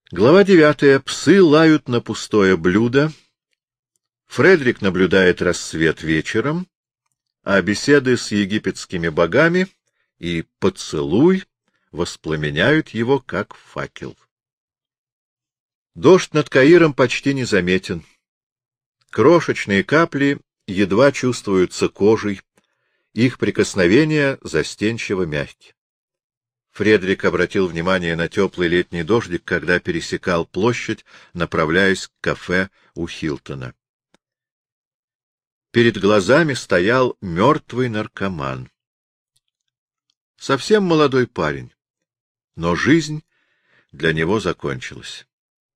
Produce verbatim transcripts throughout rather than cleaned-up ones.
Глава девятая. Псы лают на пустое блюдо. Фредерик наблюдает рассвет вечером, а беседы с египетскими богами и поцелуй воспламеняют его, как факел. Дождь над Каиром почти незаметен. Крошечные капли едва чувствуются кожей, их прикосновения застенчиво мягкие. Фредерик обратил внимание на теплый летний дождик, когда пересекал площадь, направляясь к кафе у Хилтона. Перед глазами стоял мертвый наркоман. Совсем молодой парень, но жизнь для него закончилась.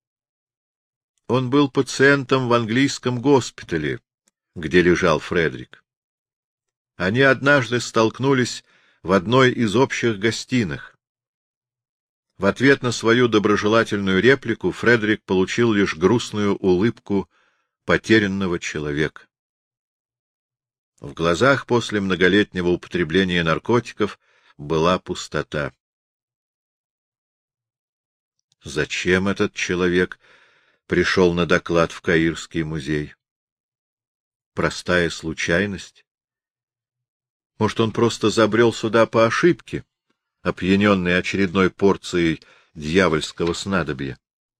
Он был пациентом в английском госпитале, где лежал Фредерик. Они однажды столкнулись в одной из общих гостиных. В ответ на свою доброжелательную реплику Фредерик получил лишь грустную улыбку потерянного человека. В глазах после многолетнего употребления наркотиков была пустота. Зачем этот человек пришел на доклад в Каирский музей? Простая случайность? Может, он просто забрел сюда по ошибке, опьяненный очередной порцией дьявольского снадобья?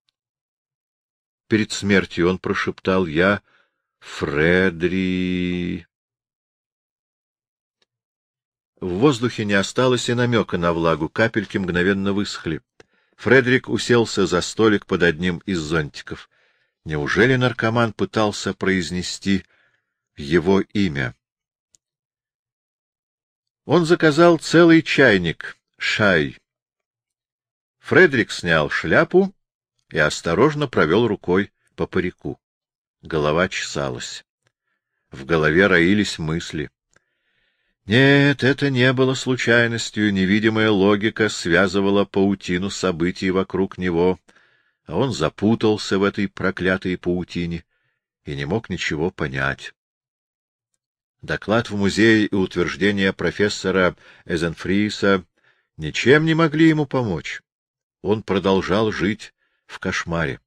Перед смертью он прошептал: «Я Фредри...» В воздухе не осталось и намека на влагу, капельки мгновенно высохли. Фредерик уселся за столик под одним из зонтиков. Неужели наркоман пытался произнести его имя? Он заказал целый чайник шай. Фредерик снял шляпу и осторожно провел рукой по парику. Голова чесалась. В голове роились мысли. Нет, это не было случайностью, невидимая логика связывала паутину событий вокруг него, а он запутался в этой проклятой паутине и не мог ничего понять. Доклад в музее и утверждение профессора Эзенфриса ничем не могли ему помочь. Он продолжал жить в кошмаре.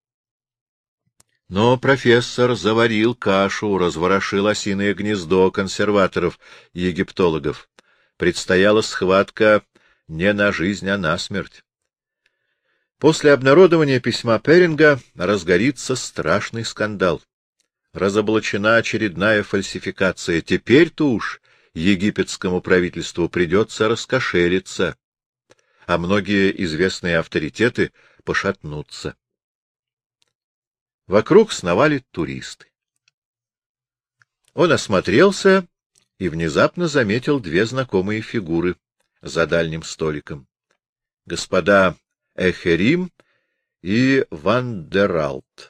Но профессор заварил кашу, разворошил осиное гнездо консерваторов-египтологов. Предстояла схватка не на жизнь, а на смерть. После обнародования письма Перинга разгорится страшный скандал. Разоблачена очередная фальсификация. Теперь-то уж египетскому правительству придется раскошелиться, а многие известные авторитеты пошатнутся. Вокруг сновали туристы. Он осмотрелся и внезапно заметил две знакомые фигуры за дальним столиком. Господа Эхерим и Вандералт,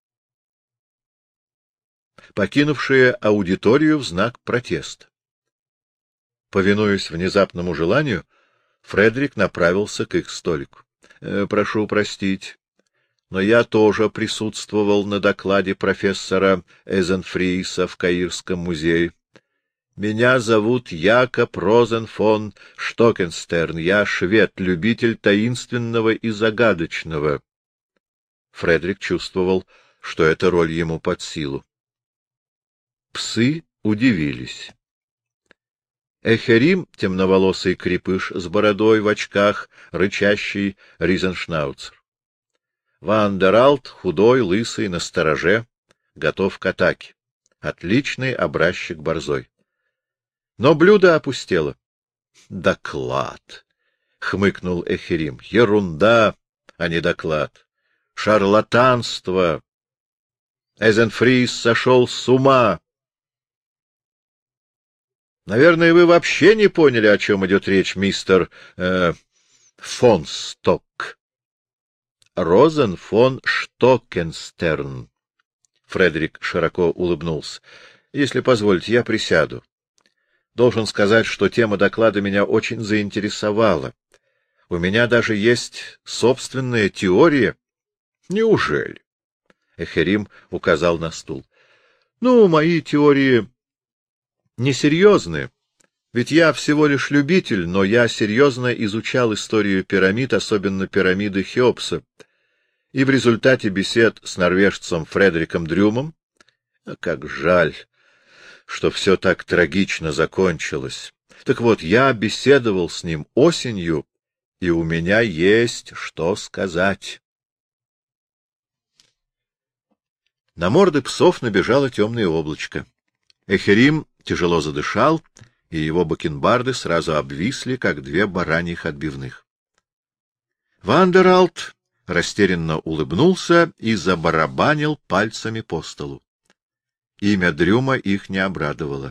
покинувшие аудиторию в знак протеста. Повинуясь внезапному желанию, Фредерик направился к их столику. — Прошу простить, но я тоже присутствовал на докладе профессора Эзенфриса в Каирском музее. Меня зовут Якоб Розен фон Штокенстерн. Я швед, любитель таинственного и загадочного. Фредерик чувствовал, что эта роль ему под силу. Псы удивились. Эхерим, темноволосый крепыш с бородой в очках, рычащий ризеншнауцер. Вандералт, худой, лысый, настороже, готов к атаке. Отличный образчик борзой. Но блюдо опустело. — Доклад! — хмыкнул Эхерим. — Ерунда, а не доклад. Шарлатанство! Эзенфрис сошел с ума! Наверное, вы вообще не поняли, о чем идет речь, мистер э, фон Сток. Розен фон Штокенстерн. Фредерик широко улыбнулся. — Если позволите, я присяду. Должен сказать, что тема доклада меня очень заинтересовала. У меня даже есть собственная теория. — Неужели? — Эхерим указал на стул. — Ну, мои теории несерьезны, ведь я всего лишь любитель, но я серьезно изучал историю пирамид, особенно пирамиды Хеопса. И в результате бесед с норвежцем Фредериком Дрюмом, а как жаль, что все так трагично закончилось. Так вот, я беседовал с ним осенью, и у меня есть что сказать. На морды псов набежало темное облачко. Эхерим тяжело задышал, и его бакенбарды сразу обвисли, как две бараньих отбивных. Вандералт растерянно улыбнулся и забарабанил пальцами по столу. Имя Дрюма их не обрадовало.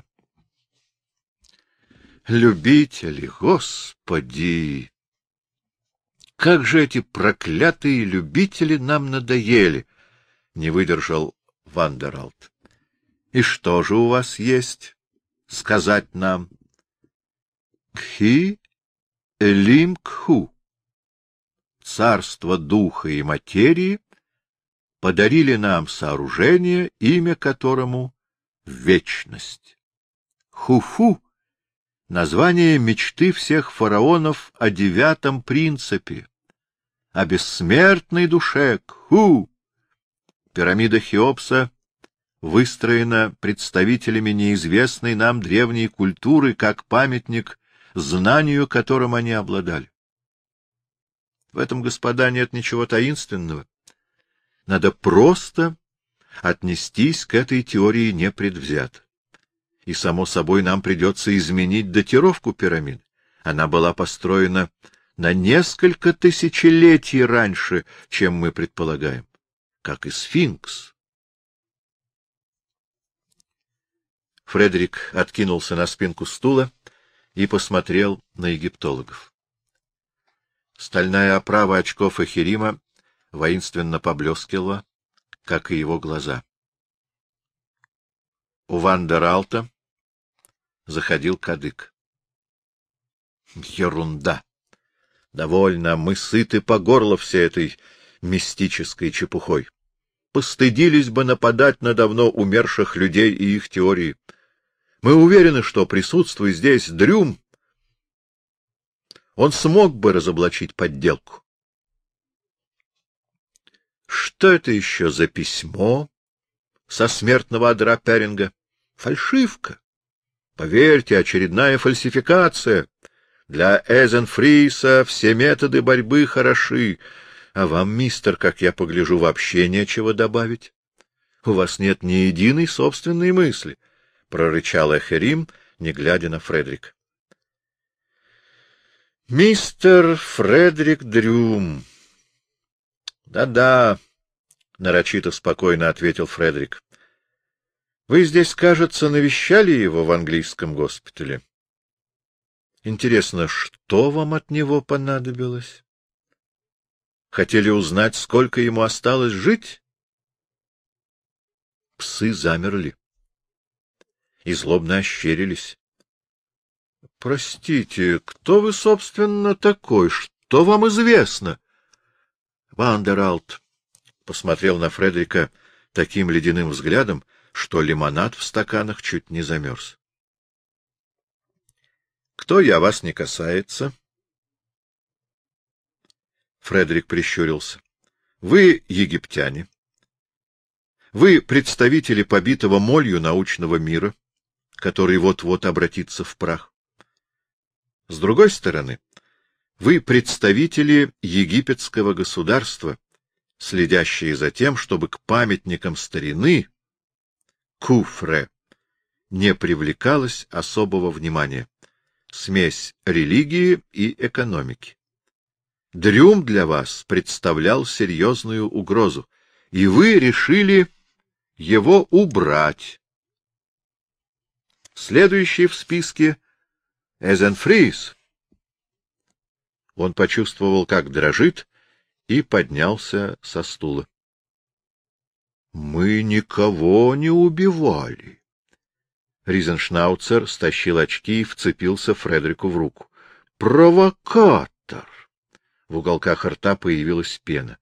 Любители, Господи! Как же эти проклятые любители нам надоели! Не выдержал Вандералт. И что же у вас есть сказать нам? Кхи Элим Кху. Царство духа и материи подарили нам сооружение, имя которому — вечность. Хуфу — название мечты всех фараонов о девятом принципе, о бессмертной душе. Кху! Пирамида Хеопса выстроена представителями неизвестной нам древней культуры как памятник знанию, которым они обладали. В этом, господа, нет ничего таинственного. Надо просто отнестись к этой теории непредвзято. И, само собой, нам придется изменить датировку пирамид. Она была построена на несколько тысячелетий раньше, чем мы предполагаем, как и сфинкс. Фредерик откинулся на спинку стула и посмотрел на египтологов. Стальная оправа очков Эхерима воинственно поблескивала, как и его глаза. У Вандералта заходил кадык. Ерунда! Довольно, мы сыты по горло всей этой мистической чепухой. Постыдились бы нападать на давно умерших людей и их теории. Мы уверены, что, присутствуя здесь Дрюм, он смог бы разоблачить подделку. Что это еще за письмо со смертного одра Перинга? Фальшивка. Поверьте, очередная фальсификация. Для Эзенфриса все методы борьбы хороши, а вам, мистер, как я погляжу, вообще нечего добавить. У вас нет ни единой собственной мысли, — прорычал Эхерим, не глядя на Фредерика. Мистер Фредерик Дрюм. Да-да, нарочито спокойно ответил Фредерик. Вы здесь, кажется, навещали его в английском госпитале. Интересно, что вам от него понадобилось? Хотели узнать, сколько ему осталось жить? Псы замерли и злобно ощерились. — Простите, кто вы, собственно, такой? Что вам известно? Вандералт посмотрел на Фредерика таким ледяным взглядом, что лимонад в стаканах чуть не замерз. — Кто я, вас не касается? Фредерик прищурился. — Вы египтяне. Вы представители побитого молью научного мира, который вот-вот обратится в прах. С другой стороны, вы представители египетского государства, следящие за тем, чтобы к памятникам старины, куфре, не привлекалось особого внимания. Смесь религии и экономики. Дрюм для вас представлял серьезную угрозу, и вы решили его убрать. Следующий в списке — Эзенфрис. Он почувствовал, как дрожит, и поднялся со стула. — Мы никого не убивали. Ризеншнауцер стащил очки и вцепился Фредерику в руку. — Провокатор! В уголках рта появилась пена.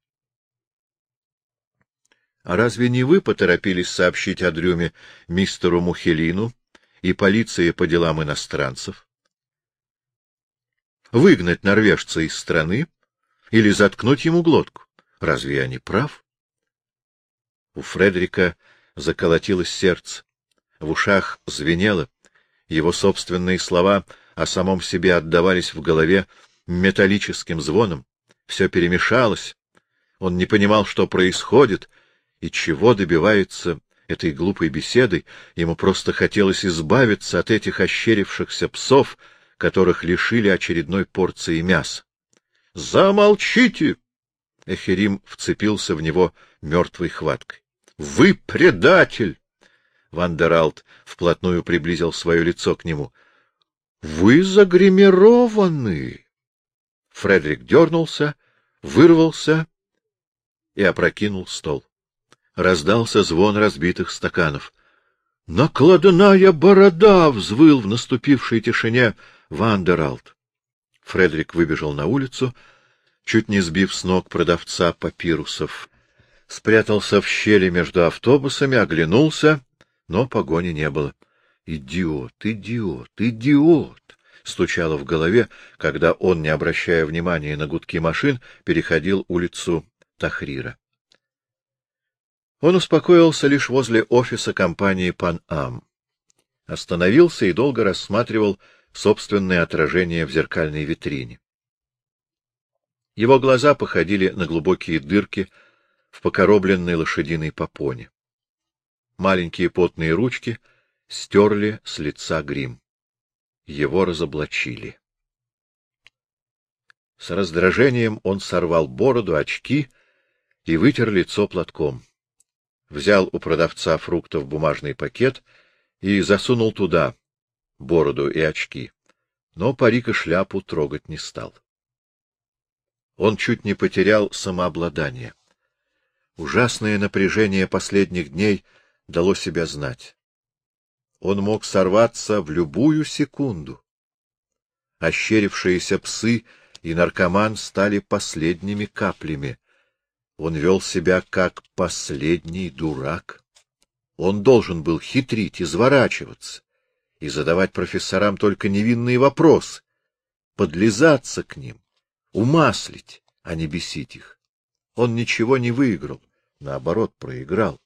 — А разве не вы поторопились сообщить о Дрюме мистеру Мухелину и полиции по делам иностранцев? Выгнать норвежца из страны или заткнуть ему глотку? Разве я не прав? У Фредрика заколотилось сердце, в ушах звенело, его собственные слова о самом себе отдавались в голове металлическим звоном, все перемешалось, он не понимал, что происходит и чего добивается этой глупой беседой, ему просто хотелось избавиться от этих ощерившихся псов, которых лишили очередной порции мяса. — Замолчите! — Эхерим вцепился в него мертвой хваткой. — Вы предатель! Ван дер Алт вплотную приблизил свое лицо к нему. — Вы загримированы! Фредрик дернулся, вырвался и опрокинул стол. Раздался звон разбитых стаканов. — Накладная борода! — взвыл в наступившей тишине Ван дер Алт. Фредрик выбежал на улицу, чуть не сбив с ног продавца папирусов. Спрятался в щели между автобусами, оглянулся, но погони не было. «Идиот, идиот, идиот!» — стучало в голове, когда он, не обращая внимания на гудки машин, переходил улицу Тахрира. Он успокоился лишь возле офиса компании «Пан-Ам». Остановился и долго рассматривал собственное отражение в зеркальной витрине. Его глаза походили на глубокие дырки в покоробленной лошадиной попоне. Маленькие потные ручки стерли с лица грим. Его разоблачили. С раздражением он сорвал бороду, очки и вытер лицо платком. Взял у продавца фруктов бумажный пакет и засунул туда бороду и очки, но парик и шляпу трогать не стал. Он чуть не потерял самообладание. Ужасное напряжение последних дней дало себя знать. Он мог сорваться в любую секунду. Ощерившиеся псы и наркоман стали последними каплями. Он вел себя как последний дурак. Он должен был хитрить, изворачиваться и задавать профессорам только невинные вопросы, подлизаться к ним, умаслить, а не бесить их. Он ничего не выиграл, наоборот, проиграл.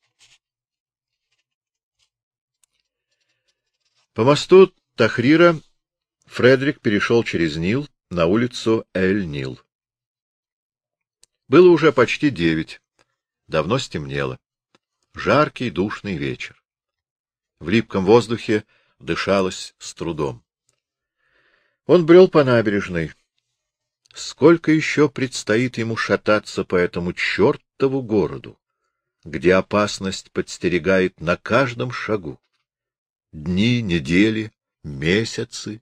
По мосту Тахрира Фредрик перешел через Нил на улицу Эль-Нил. Было уже почти девять, давно стемнело. Жаркий, душный вечер. В липком воздухе дышалось с трудом. Он брел по набережной. Сколько еще предстоит ему шататься по этому чертову городу, где опасность подстерегает на каждом шагу? Дни, недели, месяцы.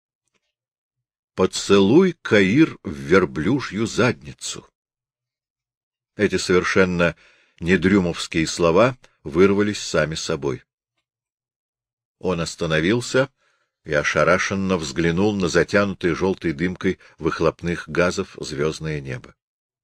Поцелуй, Каир, в верблюжью задницу. Эти совершенно недрюмовские слова вырвались сами собой. Он остановился и ошарашенно взглянул на затянутое желтой дымкой выхлопных газов звездное небо.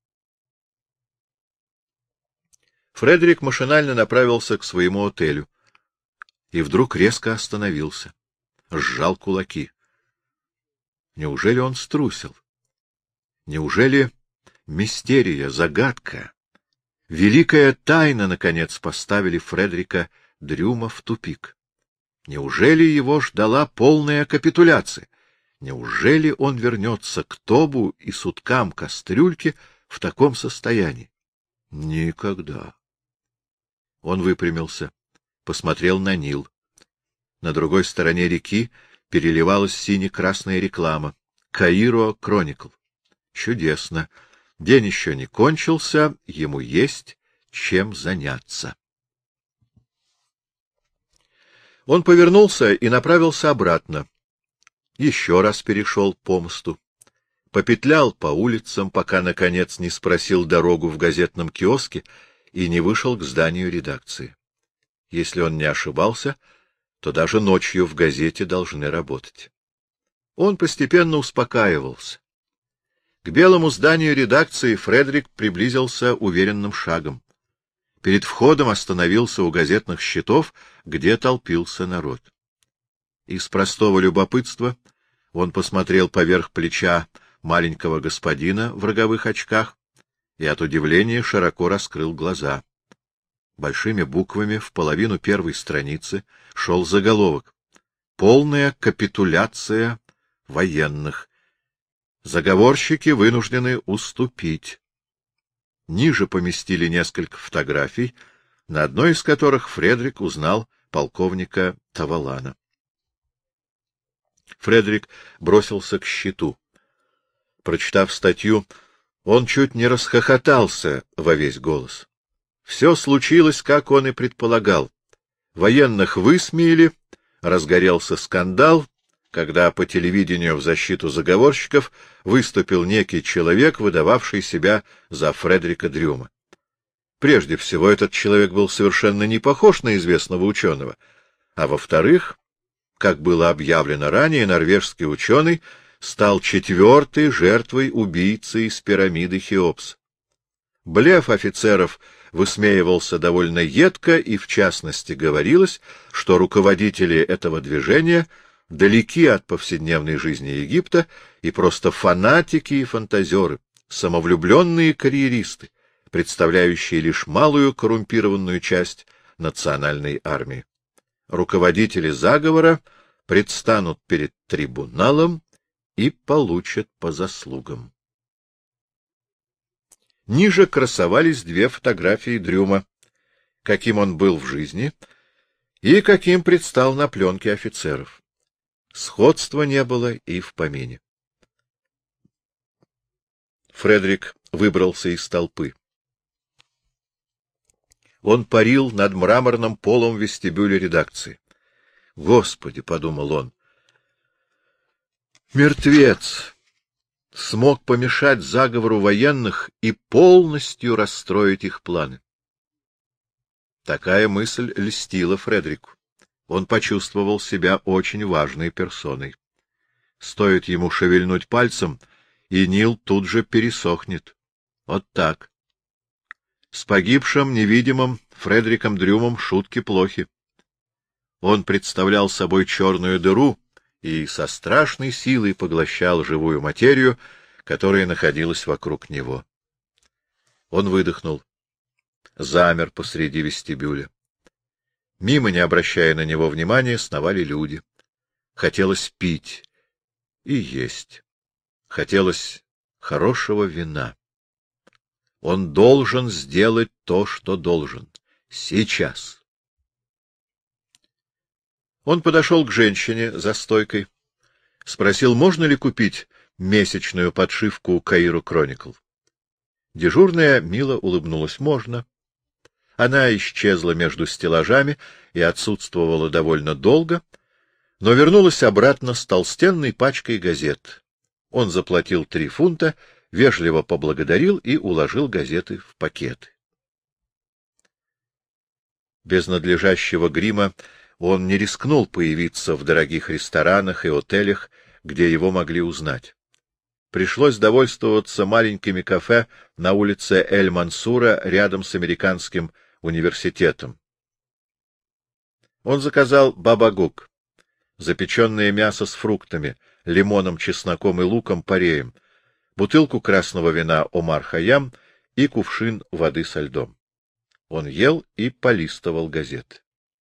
Фредрик машинально направился к своему отелю и вдруг резко остановился, сжал кулаки. Неужели он струсил? Неужели мистерия, загадка, великая тайна, наконец, поставили Фредрика Дрюма в тупик? Неужели его ждала полная капитуляция? Неужели он вернется к Тобу и суткам кастрюльки в таком состоянии? Никогда. Он выпрямился, посмотрел на Нил. На другой стороне реки переливалась сине-красная реклама. Каиро Кроникл. Чудесно. День еще не кончился, ему есть чем заняться. Он повернулся и направился обратно. Еще раз перешел по мосту. Попетлял по улицам, пока, наконец, не спросил дорогу в газетном киоске и не вышел к зданию редакции. Если он не ошибался, то даже ночью в газете должны работать. Он постепенно успокаивался. К белому зданию редакции Фредрик приблизился уверенным шагом. Перед входом остановился у газетных щитов, где толпился народ. Из простого любопытства он посмотрел поверх плеча маленького господина в роговых очках и от удивления широко раскрыл глаза. Большими буквами в половину первой страницы шел заголовок: «Полная капитуляция военных. Заговорщики вынуждены уступить». Ниже поместили несколько фотографий, на одной из которых Фредерик узнал полковника Тавалана. Фредерик бросился к щиту. Прочитав статью, он чуть не расхохотался во весь голос. Все случилось, как он и предполагал. Военных высмеяли, разгорелся скандал, когда по телевидению в защиту заговорщиков выступил некий человек, выдававший себя за Фредерика Дрюма. Прежде всего, этот человек был совершенно не похож на известного ученого, а во-вторых, как было объявлено ранее, норвежский ученый стал четвертой жертвой убийцы из пирамиды Хеопса. Блеф офицеров высмеивался довольно едко, и в частности говорилось, что руководители этого движения далеки от повседневной жизни Египта и просто фанатики и фантазеры, самовлюбленные карьеристы, представляющие лишь малую коррумпированную часть национальной армии. Руководители заговора предстанут перед трибуналом и получат по заслугам. Ниже красовались две фотографии Дрюма, каким он был в жизни и каким предстал на пленке офицеров. Сходства не было и в помине. Фредерик выбрался из толпы. Он парил над мраморным полом вестибюля редакции. «Господи!» — подумал он. «Мертвец смог помешать заговору военных и полностью расстроить их планы». Такая мысль льстила Фредерику. Он почувствовал себя очень важной персоной. Стоит ему шевельнуть пальцем, и Нил тут же пересохнет. Вот так. С погибшим невидимым Фредериком Дрюмом шутки плохи. Он представлял собой черную дыру и со страшной силой поглощал живую материю, которая находилась вокруг него. Он выдохнул, замер посреди вестибюля. Мимо, не обращая на него внимания, сновали люди. Хотелось пить и есть. Хотелось хорошего вина. Он должен сделать то, что должен. Сейчас. Он подошел к женщине за стойкой, спросил, можно ли купить месячную подшивку Каиру Кроникл. Дежурная мило улыбнулась. Можно. Она исчезла между стеллажами и отсутствовала довольно долго, но вернулась обратно с толстенной пачкой газет. Он заплатил три фунта, вежливо поблагодарил и уложил газеты в пакеты. Без надлежащего грима он не рискнул появиться в дорогих ресторанах и отелях, где его могли узнать. Пришлось довольствоваться маленькими кафе на улице Эль-Мансура рядом с американским университетом. Он заказал бабагук, запеченное мясо с фруктами, лимоном, чесноком и луком-пореем, бутылку красного вина Омар-Хайям и кувшин воды со льдом. Он ел и полистывал газеты.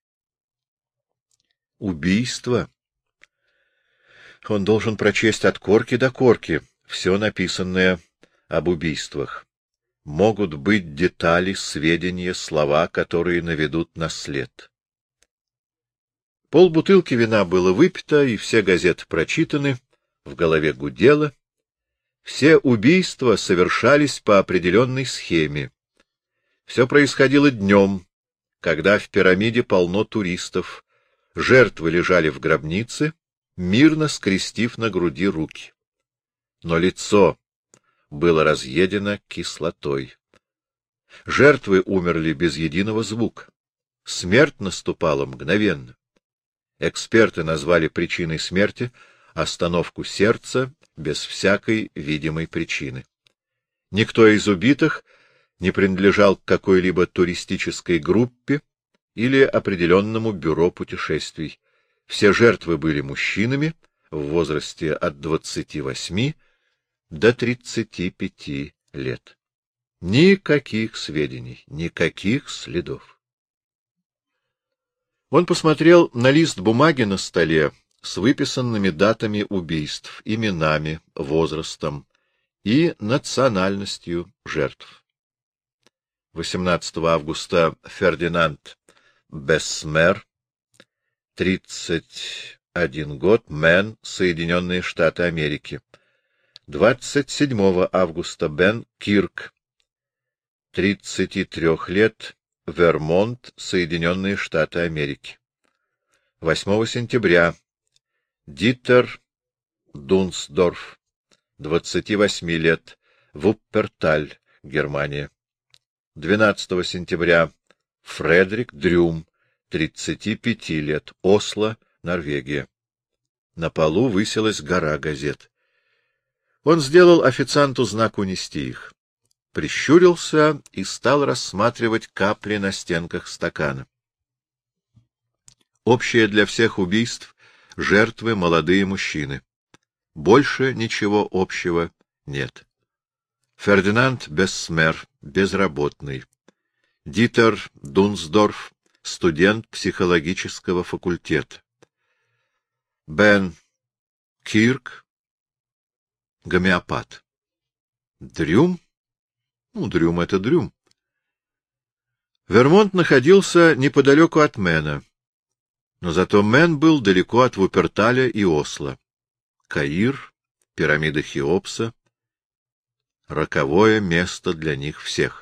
Убийство. Он должен прочесть от корки до корки все написанное об убийствах. Могут быть детали, сведения, слова, которые наведут на след. Полбутылки вина было выпито, и все газеты прочитаны, в голове гудело. Все убийства совершались по определенной схеме. Все происходило днем, когда в пирамиде полно туристов. Жертвы лежали в гробнице, мирно скрестив на груди руки. Но лицо было разъедено кислотой. Жертвы умерли без единого звука. Смерть наступала мгновенно. Эксперты назвали причиной смерти остановку сердца без всякой видимой причины. Никто из убитых не принадлежал к какой-либо туристической группе или определенному бюро путешествий. Все жертвы были мужчинами в возрасте от двадцати восьми до тридцати пяти лет. Никаких сведений, никаких следов. Он посмотрел на лист бумаги на столе с выписанными датами убийств, именами, возрастом и национальностью жертв. восемнадцатого августа Фердинанд Бессмер, тридцать один год, Мэн, Соединенные Штаты Америки. двадцать седьмого августа Бен Кирк, тридцати трёх лет, Вермонт, Соединенные Штаты Америки. восьмого сентября Дитер Дунсдорф, двадцати восьми лет, Вупперталь, Германия. двенадцатого сентября Фредерик Дрюм, тридцати пяти лет, Осло, Норвегия. На полу высилась гора газет. Он сделал официанту знак унести их, прищурился и стал рассматривать капли на стенках стакана. Общее для всех убийств — жертвы молодые мужчины. Больше ничего общего нет. Фердинанд Бессмер, безработный. Дитер Дунсдорф, студент психологического факультета. Бен Кирк, гомеопат. Дрюм? Ну, Дрюм — это Дрюм. Вермонт находился неподалеку от Мэна, но зато Мэн был далеко от Вупперталя и Осло. Каир, пирамида Хеопса — роковое место для них всех.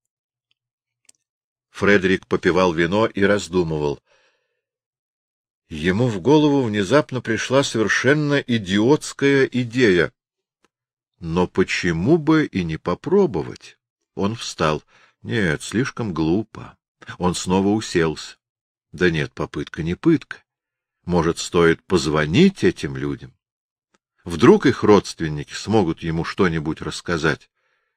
Фредерик попивал вино и раздумывал. Ему в голову внезапно пришла совершенно идиотская идея. Но почему бы и не попробовать? Он встал. Нет, слишком глупо. Он снова уселся. Да нет, попытка не пытка. Может, стоит позвонить этим людям? Вдруг их родственники смогут ему что-нибудь рассказать.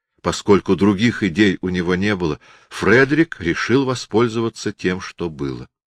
Поскольку других идей у него не было, Фредерик решил воспользоваться тем, что было.